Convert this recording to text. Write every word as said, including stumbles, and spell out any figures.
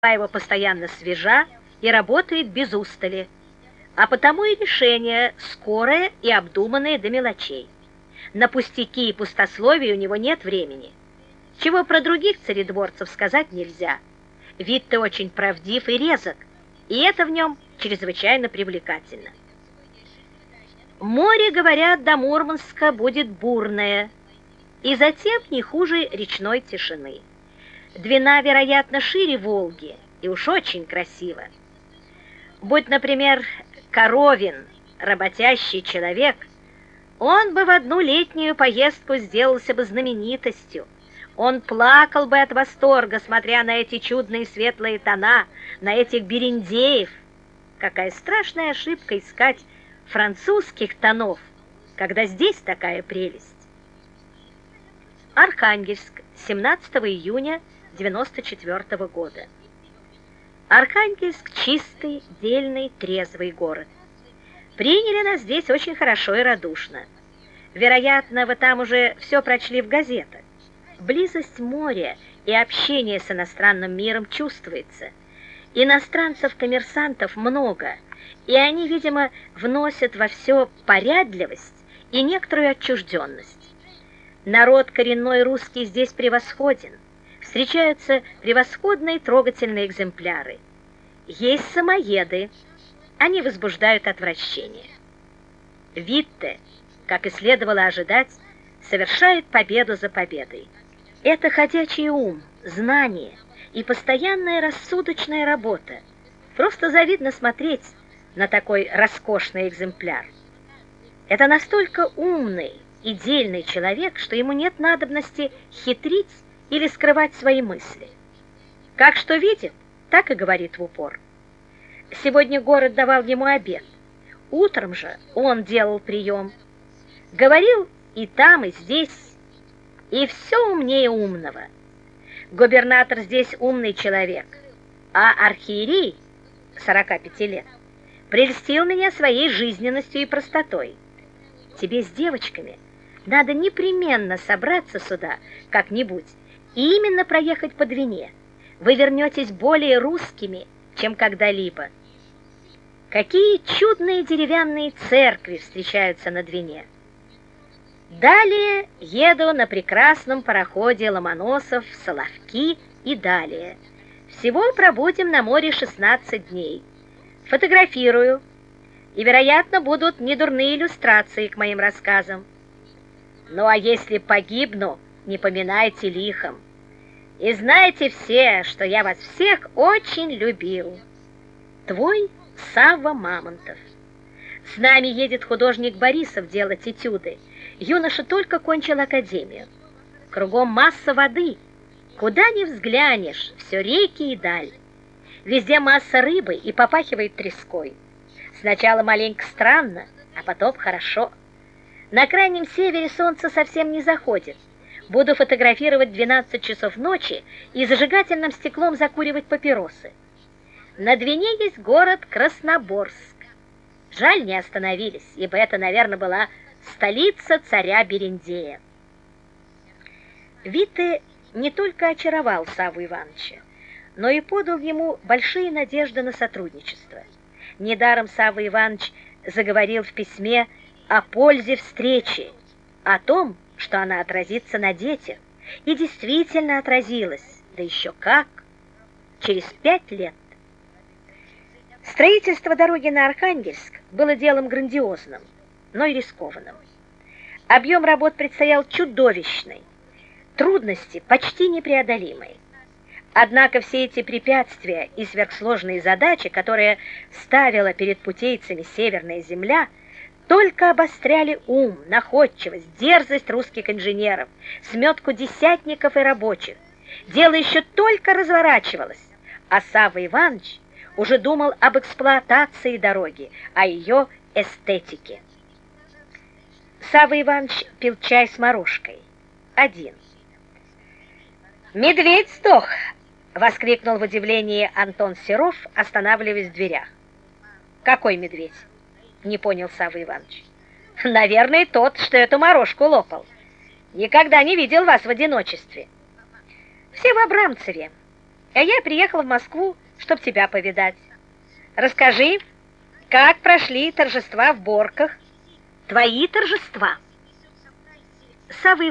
его постоянно свежа и работает без устали, а потому и решение скорое и обдуманное до мелочей. На пустяки и пустословие у него нет времени. Чего про других царедворцев сказать нельзя. Витте очень правдив и резок, и это в нем чрезвычайно привлекательно. Море, говорят, до Мурманска будет бурное, и затем не хуже речной тишины. Двина, вероятно, шире Волги, и уж очень красиво. Будь, например, Коровин, работящий человек, он бы в одну летнюю поездку сделался бы знаменитостью. Он плакал бы от восторга, смотря на эти чудные светлые тона, на этих берендеев. Какая страшная ошибка искать французских тонов, когда здесь такая прелесть. Архангельск, семнадцатого июня девяносто четвёртого года. Архангельск – чистый, дельный, трезвый город. Приняли нас здесь очень хорошо и радушно. Вероятно, вы там уже все прочли в газетах. Близость моря и общение с иностранным миром чувствуется. Иностранцев-коммерсантов много, и они, видимо, вносят во все порядливость и некоторую отчужденность. Народ коренной русский здесь превосходен. Встречаются превосходные трогательные экземпляры. Есть самоеды, они возбуждают отвращение. Витте, как и следовало ожидать, совершает победу за победой. Это ходячий ум, знание и постоянная рассудочная работа. Просто завидно смотреть на такой роскошный экземпляр. Это настолько умный и дельный человек, что ему нет надобности хитрить или скрывать свои мысли. Как что видит, так и говорит в упор. Сегодня город давал ему обед. Утром же он делал прием. Говорил и там, и здесь, и все умнее умного. Губернатор здесь умный человек, а архиерей, сорока пяти лет, прельстил меня своей жизненностью и простотой. Тебе с девочками надо непременно собраться сюда как-нибудь и именно проехать по Двине. Вы вернетесь более русскими, чем когда-либо. Какие чудные деревянные церкви встречаются на Двине. Далее еду на прекрасном пароходе Ломоносов, Соловки и далее. Всего пробудем на море шестнадцать дней. Фотографирую, и, вероятно, будут недурные иллюстрации к моим рассказам. Ну, а если погибну, не поминайте лихом. И знаете все, что я вас всех очень любил. Твой Савва Мамонтов. С нами едет художник Борисов делать этюды. Юноша только кончил академию. Кругом масса воды. Куда ни взглянешь, все реки и даль. Везде масса рыбы и попахивает треской. Сначала маленько странно, а потом хорошо. На крайнем севере солнце совсем не заходит. Буду фотографировать двенадцать часов ночи и зажигательным стеклом закуривать папиросы. На Двине есть город Красноборск. Жаль, не остановились, ибо это, наверное, была столица царя Берендея. Витте не только очаровал Савву Ивановича, но и подал ему большие надежды на сотрудничество. Недаром Савва Иванович заговорил в письме о пользе встречи, о том, что она отразится на детях, и действительно отразилась, да еще как, через пять лет. Строительство дороги на Архангельск было делом грандиозным, но и рискованным. Объем работ предстоял чудовищный, трудности почти непреодолимые. Однако все эти препятствия и сверхсложные задачи, которые ставила перед путейцами Северная земля, только обостряли ум, находчивость, дерзость русских инженеров, сметку десятников и рабочих. Дело еще только разворачивалось, а Савва Иванович уже думал об эксплуатации дороги, о ее эстетике. Савва Иванович пил чай с морожкой. Один. «Медведь сдох!» — воскликнул в удивлении Антон Серов, останавливаясь в дверях. «Какой медведь?» — не понял Савва Иванович. «Наверное, тот, что эту морожку лопал. Никогда не видел вас в одиночестве». «Все в Абрамцеве. А я приехал в Москву, чтобы тебя повидать. Расскажи, как прошли торжества в Борках? Твои торжества. Савва